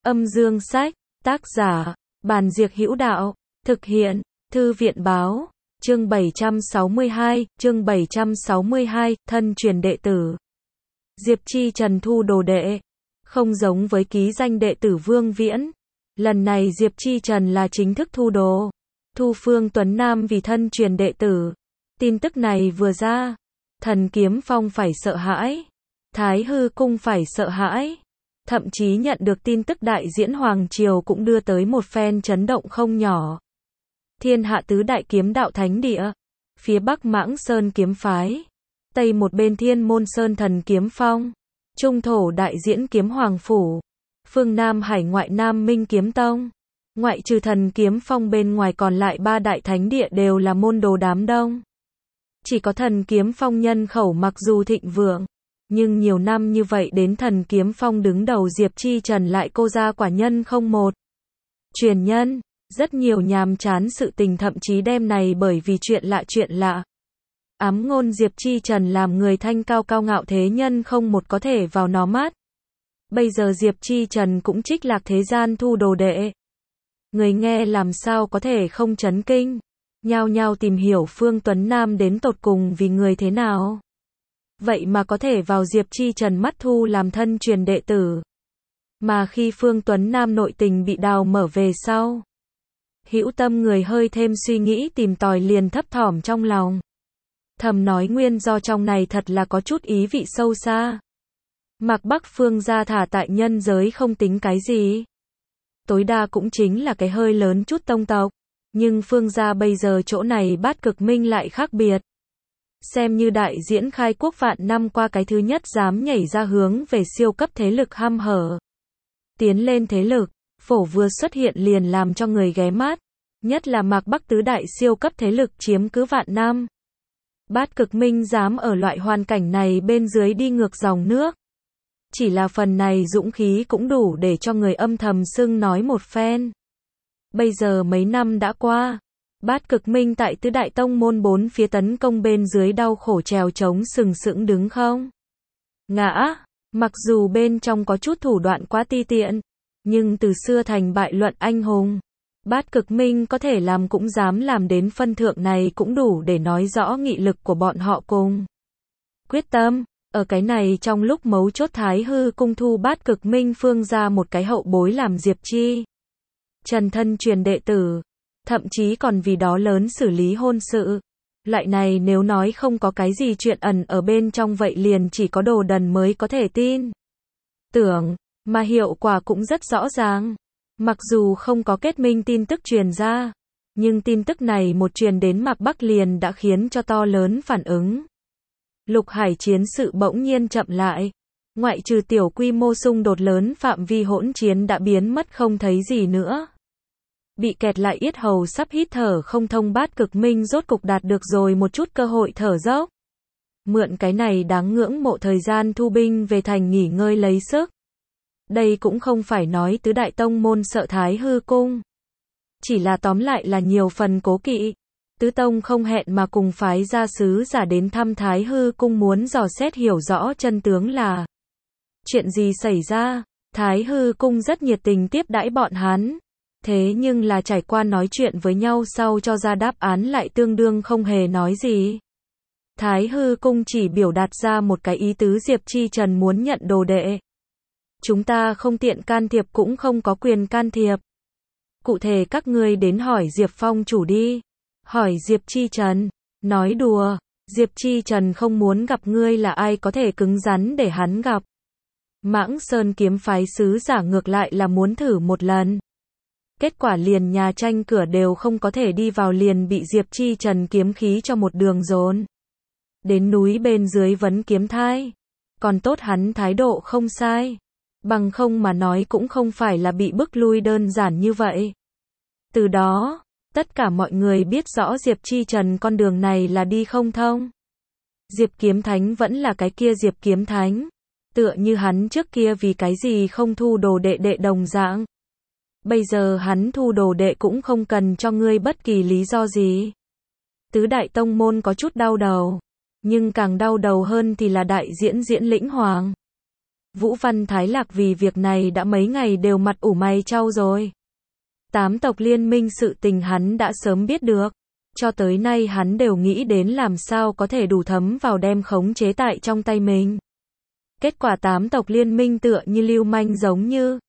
Âm dương sách, tác giả, Bàn Diệc Hữu Đạo, thực hiện, Thư viện báo, chương 762, thân truyền đệ tử. Diệp Chi Trần thu đồ đệ, không giống với ký danh đệ tử Vương Viễn. Lần này Diệp Chi Trần là chính thức thu đồ, thu Phương Tuấn Nam vì thân truyền đệ tử. Tin tức này vừa ra, Thần Kiếm Phong phải sợ hãi, Thái Hư Cung phải sợ hãi. Thậm chí nhận được tin tức đại diễn Hoàng Triều cũng đưa tới một phen chấn động không nhỏ. Thiên hạ tứ đại kiếm đạo thánh địa, phía Bắc Mãng Sơn kiếm phái, Tây một bên Thiên Môn Sơn Thần Kiếm Phong, Trung thổ đại diễn kiếm Hoàng Phủ, phương Nam hải ngoại Nam Minh Kiếm Tông. Ngoại trừ Thần Kiếm Phong bên ngoài còn lại ba đại thánh địa đều là môn đồ đám đông. Chỉ có Thần Kiếm Phong nhân khẩu mặc dù thịnh vượng, nhưng nhiều năm như vậy đến Thần Kiếm Phong đứng đầu Diệp Chi Trần lại cô ra quả nhân không một. Truyền nhân, rất nhiều nhàm chán sự tình thậm chí đem này bởi vì chuyện lạ. Ám ngôn Diệp Chi Trần làm người thanh cao cao ngạo thế nhân không một có thể vào nó mắt. Bây giờ Diệp Chi Trần cũng trích lạc thế gian thu đồ đệ. Người nghe làm sao có thể không chấn kinh, nhao nhao tìm hiểu Phương Tuấn Nam đến tột cùng vì người thế nào. Vậy mà có thể vào Diệp Chi Trần mắt thu làm thân truyền đệ tử. Mà khi Phương Tuấn Nam nội tình bị đào mở về sau, hữu tâm người hơi thêm suy nghĩ tìm tòi liền thấp thỏm trong lòng. Thầm nói nguyên do trong này thật là có chút ý vị sâu xa. Mạc Bắc Phương gia thả tại nhân giới không tính cái gì. Tối đa cũng chính là cái hơi lớn chút tông tộc. Nhưng Phương gia bây giờ chỗ này Bát Cực Minh lại khác biệt. Xem như đại diễn khai quốc vạn năm qua cái thứ nhất dám nhảy ra hướng về siêu cấp thế lực hăm hở. Tiến lên thế lực, phổ vừa xuất hiện liền làm cho người ghé mắt. Nhất là Mạc Bắc tứ đại siêu cấp thế lực chiếm cứ vạn năm. Bát Cực Minh dám ở loại hoàn cảnh này bên dưới đi ngược dòng nước. Chỉ là phần này dũng khí cũng đủ để cho người âm thầm xưng nói một phen. Bây giờ mấy năm đã qua, Bát Cực Minh tại tứ đại tông môn bốn phía tấn công bên dưới đau khổ trèo trống sừng sững đứng không ngã. Mặc dù bên trong có chút thủ đoạn quá ti tiện, nhưng từ xưa thành bại luận anh hùng. Bát Cực Minh có thể làm cũng dám làm đến phân thượng này cũng đủ để nói rõ nghị lực của bọn họ cùng quyết tâm. Ở cái này trong lúc mấu chốt Thái Hư Cung thu Bát Cực Minh Phương ra một cái hậu bối làm Diệp Chi Trần thân truyền đệ tử, thậm chí còn vì đó lớn xử lý hôn sự. Loại này nếu nói không có cái gì chuyện ẩn ở bên trong vậy liền chỉ có đồ đần mới có thể tin tưởng, mà hiệu quả cũng rất rõ ràng. Mặc dù không có kết minh tin tức truyền ra, nhưng tin tức này một truyền đến Mạc Bắc liền đã khiến cho to lớn phản ứng. Lục Hải chiến sự bỗng nhiên chậm lại, ngoại trừ tiểu quy mô xung đột lớn phạm vi hỗn chiến đã biến mất không thấy gì nữa. Bị kẹt lại yết hầu sắp hít thở không thông Bát Cực Minh rốt cục đạt được rồi một chút cơ hội thở dốc. Mượn cái này đáng ngưỡng mộ thời gian thu binh về thành nghỉ ngơi lấy sức. Đây cũng không phải nói tứ đại tông môn sợ Thái Hư Cung. Chỉ là tóm lại là nhiều phần cố kỵ. Tứ tông không hẹn mà cùng phái gia sứ giả đến thăm Thái Hư Cung muốn dò xét hiểu rõ chân tướng là chuyện gì xảy ra. Thái Hư Cung rất nhiệt tình tiếp đãi bọn hắn. Thế nhưng là trải qua nói chuyện với nhau sau cho ra đáp án lại tương đương không hề nói gì. Thái Hư Cung chỉ biểu đạt ra một cái ý tứ Diệp Chi Trần muốn nhận đồ đệ. Chúng ta không tiện can thiệp cũng không có quyền can thiệp. Cụ thể các ngươi đến hỏi Diệp Phong chủ đi. Hỏi Diệp Chi Trần. Nói đùa, Diệp Chi Trần không muốn gặp ngươi là ai có thể cứng rắn để hắn gặp. Mãng Sơn kiếm phái sứ giả ngược lại là muốn thử một lần. Kết quả liền nhà tranh cửa đều không có thể đi vào liền bị Diệp Chi Trần kiếm khí cho một đường dồn. Đến núi bên dưới vấn kiếm thai. Còn tốt hắn thái độ không sai. Bằng không mà nói cũng không phải là bị bức lui đơn giản như vậy. Từ đó, tất cả mọi người biết rõ Diệp Chi Trần con đường này là đi không thông. Diệp Kiếm Thánh vẫn là cái kia Diệp Kiếm Thánh. Tựa như hắn trước kia vì cái gì không thu đồ đệ đệ đồng dạng. Bây giờ hắn thu đồ đệ cũng không cần cho ngươi bất kỳ lý do gì. Tứ đại tông môn có chút đau đầu. Nhưng càng đau đầu hơn thì là đại diễn Lĩnh Hoàng. Vũ Văn Thái Lạc vì việc này đã mấy ngày đều mặt ủ mày chau rồi. Tám tộc liên minh sự tình hắn đã sớm biết được. Cho tới nay hắn đều nghĩ đến làm sao có thể đủ thấm vào đem khống chế tại trong tay mình. Kết quả tám tộc liên minh tựa như lưu manh giống như.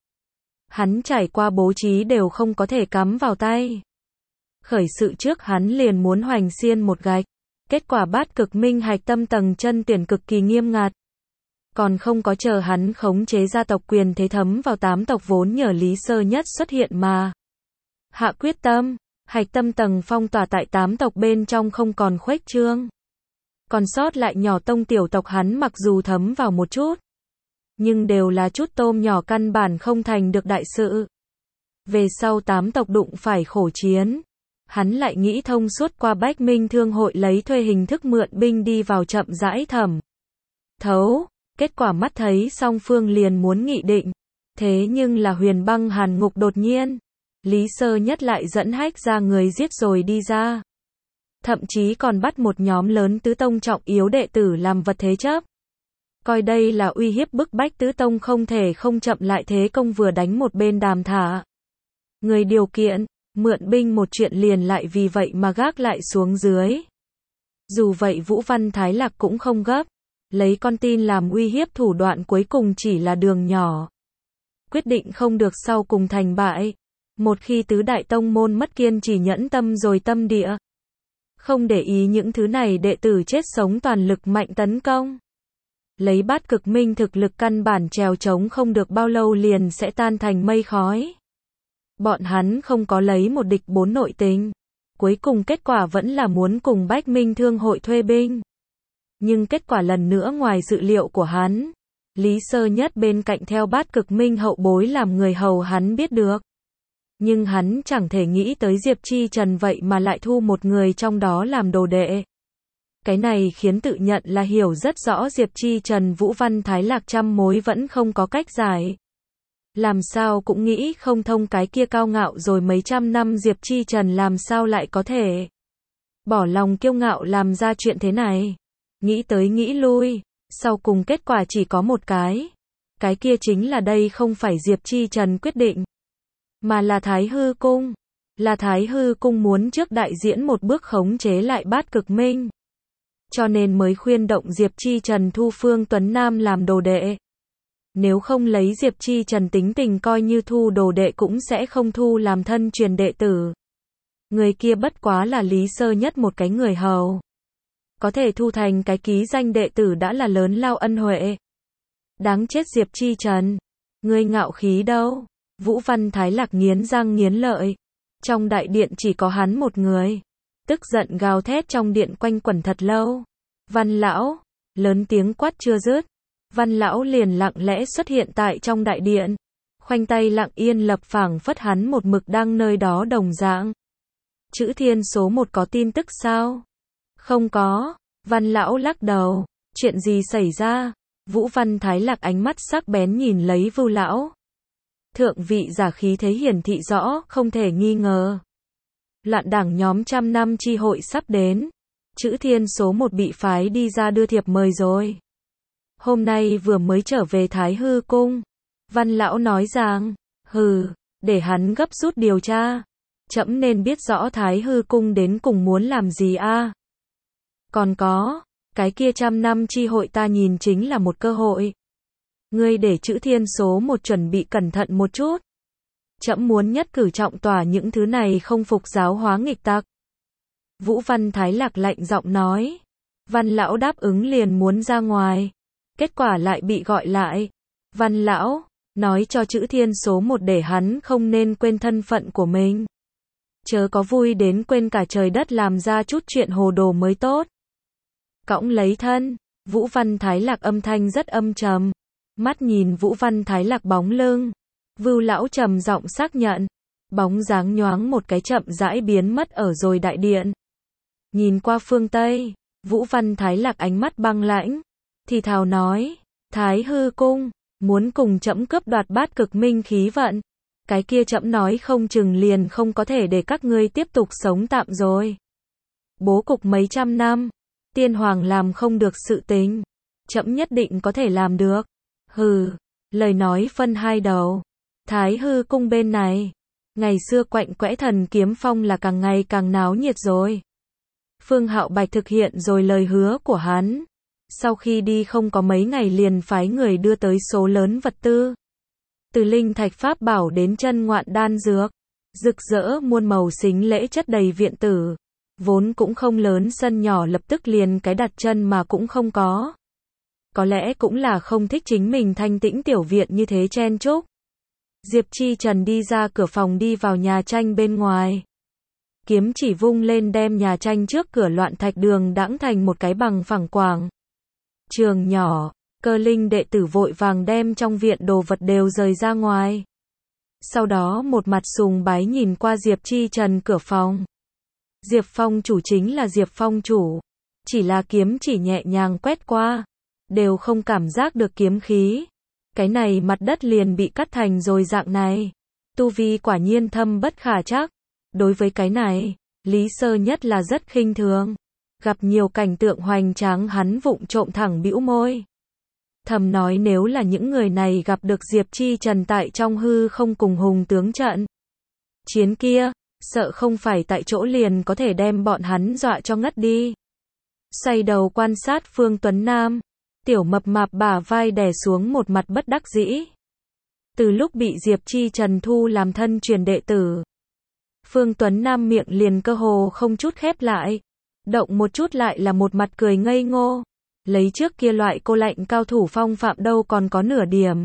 Hắn trải qua bố trí đều không có thể cắm vào tay. Khởi sự trước hắn liền muốn hoành xiên một gạch. Kết quả bát cực minh hạch tâm tầng chân tuyển cực kỳ nghiêm ngặt. Còn không có chờ hắn khống chế gia tộc quyền thế thấm vào tám tộc vốn nhờ Lý Sơ Nhất xuất hiện mà. Hạ quyết tâm, hạch tâm tầng phong tỏa tại tám tộc bên trong không còn khuếch trương. Còn sót lại nhỏ tông tiểu tộc hắn mặc dù thấm vào một chút. Nhưng đều là chút tôm nhỏ căn bản không thành được đại sự. Về sau tám tộc đụng phải khổ chiến. Hắn lại nghĩ thông suốt qua Bách Minh Thương hội lấy thuê hình thức mượn binh đi vào chậm rãi thẩm thấu. Kết quả mắt thấy song phương liền muốn nghị định. Thế nhưng là Huyền Băng Hàn Ngục đột nhiên. Lý Sơ Nhất lại dẫn hách ra người giết rồi đi ra. Thậm chí còn bắt một nhóm lớn tứ tông trọng yếu đệ tử làm vật thế chấp. Coi đây là uy hiếp bức bách tứ tông không thể không chậm lại thế công vừa đánh một bên đàm thả. Người điều kiện, mượn binh một chuyện liền lại vì vậy mà gác lại xuống dưới. Dù vậy Vũ Văn Thái Lạc cũng không gấp. Lấy con tin làm uy hiếp thủ đoạn cuối cùng chỉ là đường nhỏ. Quyết định không được sau cùng thành bại. Một khi tứ đại tông môn mất kiên trì nhẫn tâm rồi tâm địa. Không để ý những thứ này đệ tử chết sống toàn lực mạnh tấn công. Lấy bát cực minh thực lực căn bản trèo trống không được bao lâu liền sẽ tan thành mây khói. Bọn hắn không có lấy một địch bốn nội tình. Cuối cùng kết quả vẫn là muốn cùng Bách Minh Thương hội thuê binh. Nhưng kết quả lần nữa ngoài dự liệu của hắn. Lý Sơ Nhất bên cạnh theo bát cực minh hậu bối làm người hầu hắn biết được. Nhưng hắn chẳng thể nghĩ tới Diệp Chi Trần vậy mà lại thu một người trong đó làm đồ đệ. Cái này khiến tự nhận là hiểu rất rõ Diệp Chi Trần Vũ Văn Thái Lạc trăm mối vẫn không có cách giải. Làm sao cũng nghĩ không thông cái kia cao ngạo rồi mấy trăm năm Diệp Chi Trần làm sao lại có thể bỏ lòng kiêu ngạo làm ra chuyện thế này. Nghĩ tới nghĩ lui, sau cùng kết quả chỉ có một cái. Cái kia chính là đây không phải Diệp Chi Trần quyết định. Mà là Thái Hư Cung. Là Thái Hư Cung muốn trước đại diễn một bước khống chế lại bát cực minh. Cho nên mới khuyên động Diệp Chi Trần thu Phương Tuấn Nam làm đồ đệ. Nếu không lấy Diệp Chi Trần tính tình coi như thu đồ đệ cũng sẽ không thu làm thân truyền đệ tử. Người kia bất quá là Lý Sơ Nhất một cái người hầu. Có thể thu thành cái ký danh đệ tử đã là lớn lao ân huệ. Đáng chết Diệp Chi Trần. Ngươi ngạo khí đâu? Vũ Văn Thái Lạc nghiến răng nghiến lợi. Trong đại điện chỉ có hắn một người. Tức giận gào thét trong điện quanh quẩn thật lâu. Văn lão, lớn tiếng quát chưa dứt. Văn lão liền lặng lẽ xuất hiện tại trong đại điện. Khoanh tay lặng yên lập phảng phất hắn một mực đang nơi đó đồng dạng. Chữ Thiên số 1 có tin tức sao? Không có. Văn lão lắc đầu. Chuyện gì xảy ra? Vũ Văn Thái Lạc ánh mắt sắc bén nhìn lấy Vưu lão. Thượng vị giả khí thế hiển thị rõ, không thể nghi ngờ. Loạn đảng nhóm trăm năm chi hội sắp đến. Chữ Thiên số 1 bị phái đi ra đưa thiệp mời rồi. Hôm nay vừa mới trở về Thái Hư Cung. Văn lão nói rằng, để hắn gấp rút điều tra. Trẫm nên biết rõ Thái Hư Cung đến cùng muốn làm gì a? Còn có, cái kia trăm năm chi hội ta nhìn chính là một cơ hội. Ngươi để Chữ Thiên số 1 chuẩn bị cẩn thận một chút. Trẫm muốn nhất cử trọng tỏa những thứ này không phục giáo hóa nghịch tặc. Vũ Văn Thái Lạc lạnh giọng nói. Văn lão đáp ứng liền muốn ra ngoài. Kết quả lại bị gọi lại. Văn lão, nói cho Chữ Thiên số 1 để hắn không nên quên thân phận của mình. Chớ có vui đến quên cả trời đất làm ra chút chuyện hồ đồ mới tốt. Cõng lấy thân, Vũ Văn Thái Lạc âm thanh rất âm trầm. Mắt nhìn Vũ Văn Thái Lạc bóng lưng. Vưu lão trầm giọng xác nhận. Bóng dáng nhoáng một cái chậm rãi biến mất ở rồi đại điện. Nhìn qua phương Tây, Vũ Văn Thái Lạc ánh mắt băng lãnh. Thì thào nói, Thái Hư Cung, muốn cùng trẫm cướp đoạt bát cực minh khí vận. Cái kia trẫm nói không chừng liền không có thể để các ngươi tiếp tục sống tạm rồi. Bố cục mấy trăm năm, tiên hoàng làm không được sự tình. Trẫm nhất định có thể làm được. Hừ, lời nói phân hai đầu. Thái hư cung bên này, ngày xưa quạnh quẽ Thần Kiếm Phong là càng ngày càng náo nhiệt rồi. Phương Hạo Bạch thực hiện rồi lời hứa của hắn. Sau khi đi không có mấy ngày liền phái người đưa tới số lớn vật tư. Từ linh thạch pháp bảo đến chân ngoạn đan dược. Rực rỡ muôn màu xính lễ chất đầy viện tử. Vốn cũng không lớn sân nhỏ lập tức liền cái đặt chân mà cũng không có. Có lẽ cũng là không thích chính mình thanh tĩnh tiểu viện như thế chen chúc. Diệp Chi Trần đi ra cửa phòng đi vào nhà tranh bên ngoài. Kiếm chỉ vung lên đem nhà tranh trước cửa loạn thạch đường đãng thành một cái bằng phẳng quảng trường nhỏ. Cơ linh đệ tử vội vàng đem trong viện đồ vật đều rời ra ngoài. Sau đó một mặt sùng bái nhìn qua Diệp Chi Trần cửa phòng. Diệp Phong chủ chính là Diệp Phong chủ. Chỉ là kiếm chỉ nhẹ nhàng quét qua. Đều không cảm giác được kiếm khí. Cái này mặt đất liền bị cắt thành rồi dạng này. Tu vi quả nhiên thâm bất khả trắc. Đối với cái này, Lý Sơ Nhất là rất khinh thường. Gặp nhiều cảnh tượng hoành tráng hắn vụng trộm thẳng bĩu môi. Thầm nói nếu là những người này gặp được Diệp Chi Trần tại trong hư không cùng hùng tướng trận chiến kia, sợ không phải tại chỗ liền có thể đem bọn hắn dọa cho ngất đi. Xoay đầu quan sát Phương Tuấn Nam, tiểu mập mạp bả vai đè xuống một mặt bất đắc dĩ. Từ lúc bị Diệp Chi Trần thu làm thân truyền đệ tử, Phương Tuấn Nam miệng liền cơ hồ không chút khép lại, động một chút lại là một mặt cười ngây ngô. Lấy trước kia loại cô lạnh cao thủ phong phạm đâu còn có nửa điểm.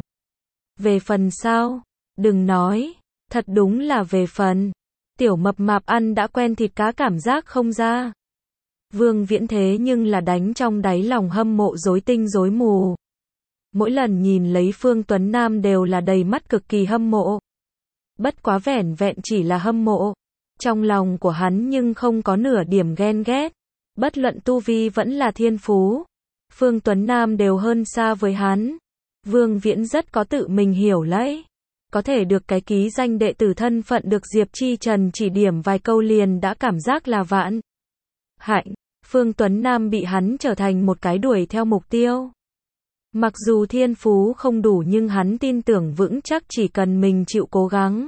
Về phần sao? Đừng nói, thật đúng là về phần. Tiểu mập mạp ăn đã quen thịt cá cảm giác không ra. Vương Viễn thế nhưng là đánh trong đáy lòng hâm mộ rối tinh rối mù. Mỗi lần nhìn lấy Phương Tuấn Nam đều là đầy mắt cực kỳ hâm mộ. Bất quá vẻn vẹn chỉ là hâm mộ. Trong lòng của hắn nhưng không có nửa điểm ghen ghét. Bất luận tu vi vẫn là thiên phú. Phương Tuấn Nam đều hơn xa với hắn. Vương Viễn rất có tự mình hiểu lấy. Có thể được cái ký danh đệ tử thân phận được Diệp Chi Trần chỉ điểm vài câu liền đã cảm giác là vạn hạnh. Phương Tuấn Nam bị hắn trở thành một cái đuổi theo mục tiêu. Mặc dù thiên phú không đủ nhưng hắn tin tưởng vững chắc chỉ cần mình chịu cố gắng.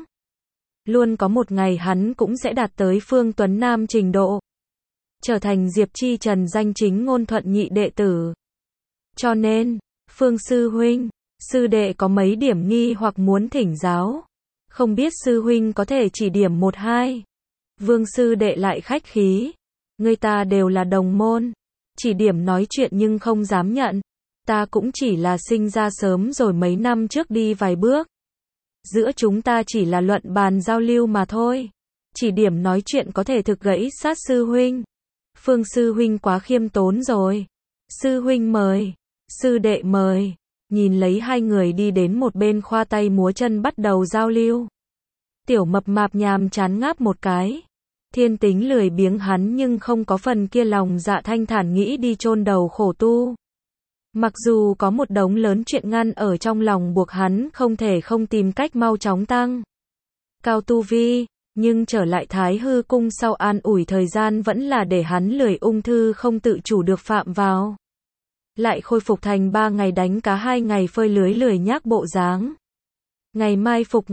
Luôn có một ngày hắn cũng sẽ đạt tới Phương Tuấn Nam trình độ. Trở thành Diệp Chi Trần danh chính ngôn thuận nhị đệ tử. Cho nên, Phương sư huynh, sư đệ có mấy điểm nghi hoặc muốn thỉnh giáo. Không biết sư huynh có thể chỉ điểm một hai. Vương sư đệ lại khách khí. Người ta đều là đồng môn. Chỉ điểm nói chuyện nhưng không dám nhận. Ta cũng chỉ là sinh ra sớm rồi mấy năm trước đi vài bước. Giữa chúng ta chỉ là luận bàn giao lưu mà thôi. Chỉ điểm nói chuyện có thể thực gãy sát sư huynh. Phương sư huynh quá khiêm tốn rồi. Sư huynh mời. Sư đệ mời. Nhìn lấy hai người đi đến một bên khoa tay múa chân bắt đầu giao lưu. Tiểu mập mạp nhàm chán ngáp một cái. Thiên tính lười biếng hắn nhưng không có phần kia lòng dạ thanh thản nghĩ đi chôn đầu khổ tu. Mặc dù có một đống lớn chuyện ngăn ở trong lòng buộc hắn không thể không tìm cách mau chóng tăng cao tu vi, nhưng trở lại Thái Hư Cung sau an ủi thời gian vẫn là để hắn lười ung thư không tự chủ được phạm vào. Lại khôi phục thành 3 ngày đánh cá 2 ngày phơi lưới lười nhác bộ dáng. Ngày mai phục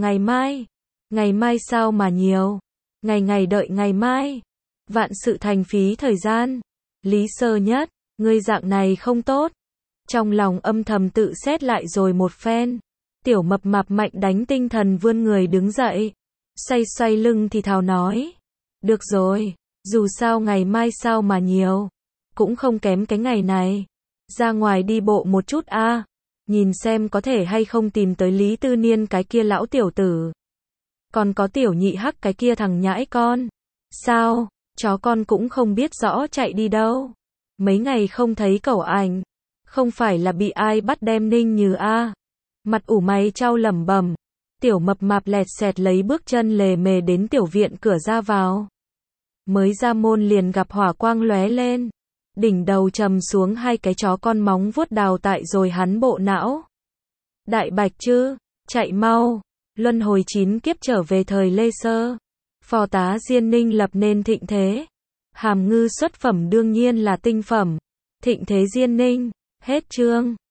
ngày mai sao mà nhiều, ngày ngày đợi ngày mai, vạn sự thành phí thời gian. Lý Sơ Nhất, ngươi dạng này không tốt. Trong lòng âm thầm tự xét lại rồi một phen. Tiểu mập mạp mạnh đánh tinh thần vươn người đứng dậy. Xoay lưng thì thào nói. Được rồi, dù sao ngày mai sao mà nhiều. Cũng không kém cái ngày này. Ra ngoài đi bộ một chút a, nhìn xem có thể hay không tìm tới Lý Tư Niên cái kia lão tiểu tử. Còn có tiểu nhị hắc cái kia thằng nhãi con. Sao, chó con cũng không biết rõ chạy đi đâu. Mấy ngày không thấy cẩu ảnh. Không phải là bị ai bắt đem Ninh Như a. Mặt ủ mày trao lẩm bẩm. Tiểu mập mạp lẹt xẹt lấy bước chân lề mề đến tiểu viện cửa ra vào. Mới ra môn liền gặp hỏa quang lóe lên. Đỉnh đầu trầm xuống hai cái chó con móng vuốt đào tại rồi hắn bộ não. Đại bạch chứ, chạy mau. Luân hồi 9 kiếp trở về thời Lê Sơ. Phò tá Diên Ninh lập nên thịnh thế. Hàm ngư xuất phẩm đương nhiên là tinh phẩm. Thịnh thế Diên Ninh. Hết chương.